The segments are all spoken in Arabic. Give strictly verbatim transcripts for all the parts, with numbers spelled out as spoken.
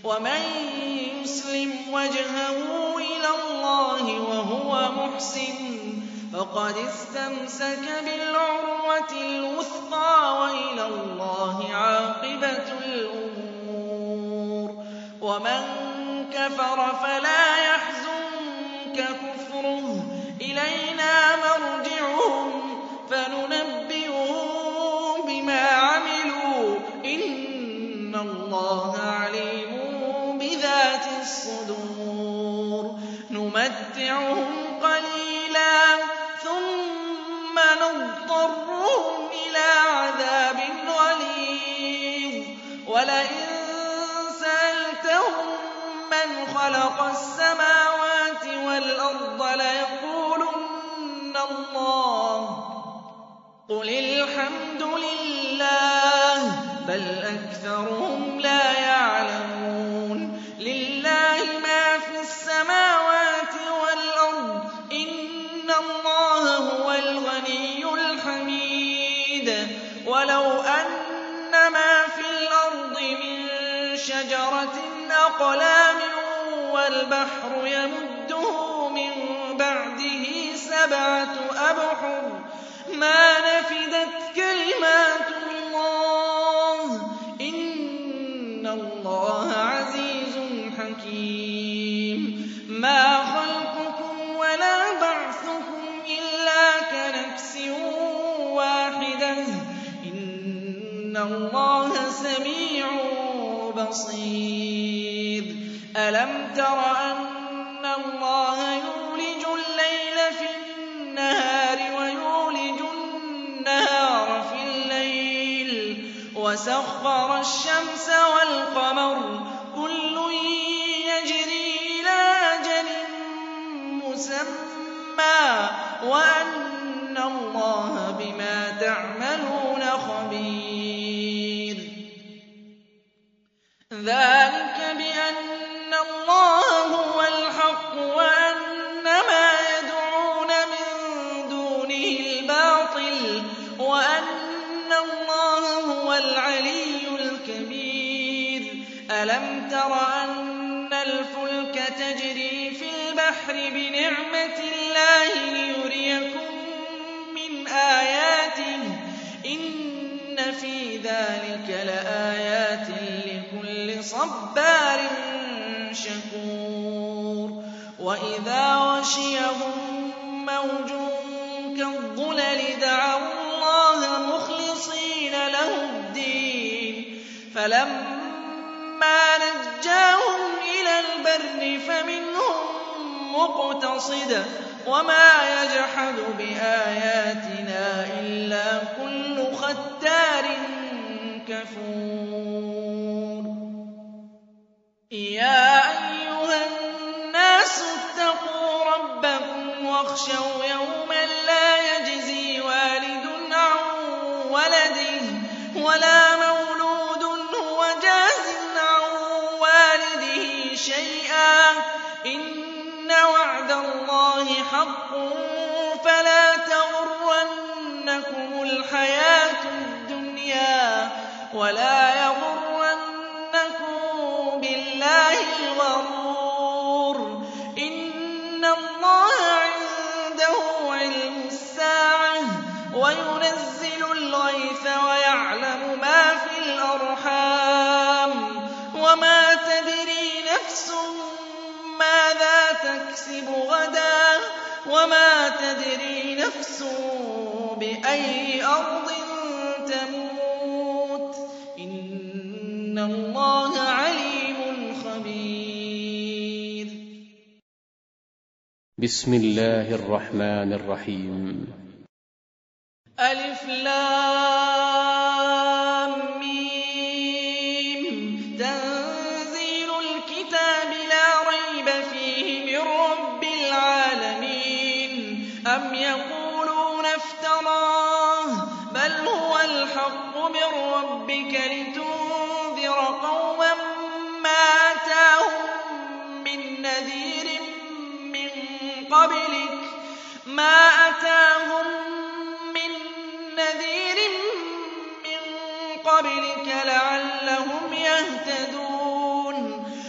ومن يسلم وجهه إلى الله وهو محسن فقد استمسك بالعروة الوثقى وإلى الله عاقبة الأمور. ومن كفر فلا يحزنك كفره إلينا مرجعهم فننبئهم بما عملوا إن الله عليم بذات الصدور. نمتعهم قليلا ثم نضطرهم إلى عذاب غليظ ولئن سألتهم من خلق السماوات والأرض ليقولن الله قل الحمد لله بل أكثرهم لا يعلمون. لله ما في السماوات والأرض إن الله هو الغني الحميد. ولو أن ما في الأرض من شجرة أقلام والبحر يمده من بعده سبعة أبحر ما نفدت كلمات الله إن الله عزيز حكيم. ما خلقكم ولا بعثكم إلا كنفس واحدة إن الله سميع بصير. ألم تر أن الله يولج الليل في النهار ويولج النهار في الليل وسخر الشمس والقمر كل يجري إلى أجل مسمى وأن الله بما تعملون خبير. ذلك بأن الله هو الحق وأن ما يدعون من دونه الباطل وأن الله هو العلي الكبير. ألم تر أن الفلك تجري في البحر بنعمة الله ليريكم من آياته إن في ذلك لآيات لكل صبار شكور. وإذا غشيهم موج كالظلل دعوا الله مخلصين له الدين فلما نجاهم إلى البر فمنهم مقتصد وما يجحد بآياتنا إلا كل ختار كفور. يا أيها الناس اتقوا ربكم واخشوا يوما لا يجزي والد عن ولده ولا مولود هو جاز عن والده شيئا إن وعد الله حق فلا تغرنكم الحياة الدنيا ولا يغرنكم بالله الغرور. إن الله عنده علم الساعة وينزل الغيث ويعلم ما في الأرحام وما تدري نفس ماذا تكسب غدا وما تدري نفس بأي أرض تموت إن الله عليم خبير. بسم الله الرحمن الرحيم. ألف لام ميم تنزيل الكتاب لا ريب فيه من رب العالمين. أم يقولون افتراه بل هو الحق من ربك لتنذر قوما ما أتاهم من نذير من قبلك ما أتاهم من نذير من قبلك لعلهم يهتدون.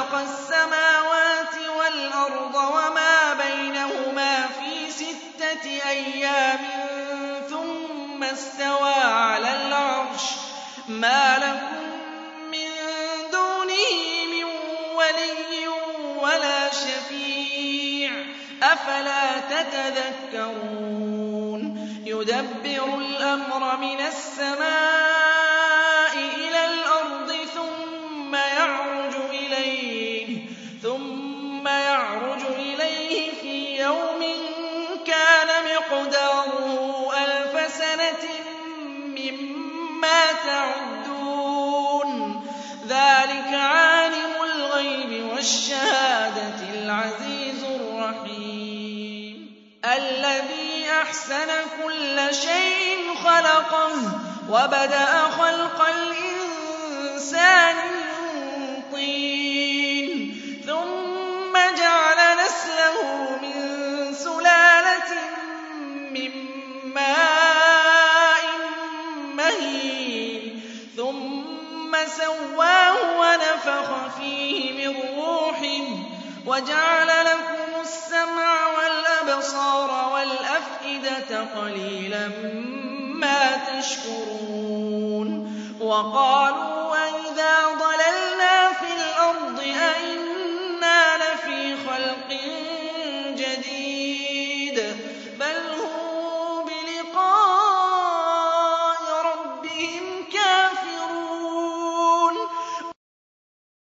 خَلَقَ السَّمَاوَاتِ وَالْأَرْضَ وَمَا بَيْنَهُمَا فِي سِتَّةِ أَيَّامٍ ثُمَّ اسْتَوَىٰ عَلَى الْعَرْشِ ۖ مَا لَكُم مِّن دُونِهِ مِن وَلِيٍّ وَلَا شَفِيعٍ ۚ أَفَلَا تَتَذَكَّرُونَ يُدَبِّرُ الْأَمْرَ مِنَ السَّمَاءِ إِلَى الْأَرْضِ ثُمَّ يَعْرُجُ إِلَيْهِ ثُمَّ يَعْرُجُ إِلَيْهِ فِي يَوْمٍ كَانَ مِقْدَارُهُ أَلْفَ سَنَةٍ مِّمَّا تَعُدُّونَ ذَٰلِكَ عَالِمُ الْغَيْبِ وَالشَّهَادَةِ الْعَزِيزُ الرَّحِيمُ الَّذِي أَحْسَنَ كُلَّ شَيْءٍ خَلَقَهُ وَبَدَأَ خَلْقَ الْإِنسَانِ مِن طِينٍ ثُمَّ جَعَلَ نَسْلَهُ مِن سُلَالَةٍ مِّن مَّاءٍ مَّهِينٍ ثُمَّ سَوَّاهُ وَنَفَخَ فِيهِ مِن رُّوحِهِ وَجَعَلَ لَكُمُ السَّمْعَ وَالْأَبْصَارَ وَالْأَفْئِدَةَ قَلِيلًا مَّا تَشْكُرُونَ وَقَالُوا أَإِذَا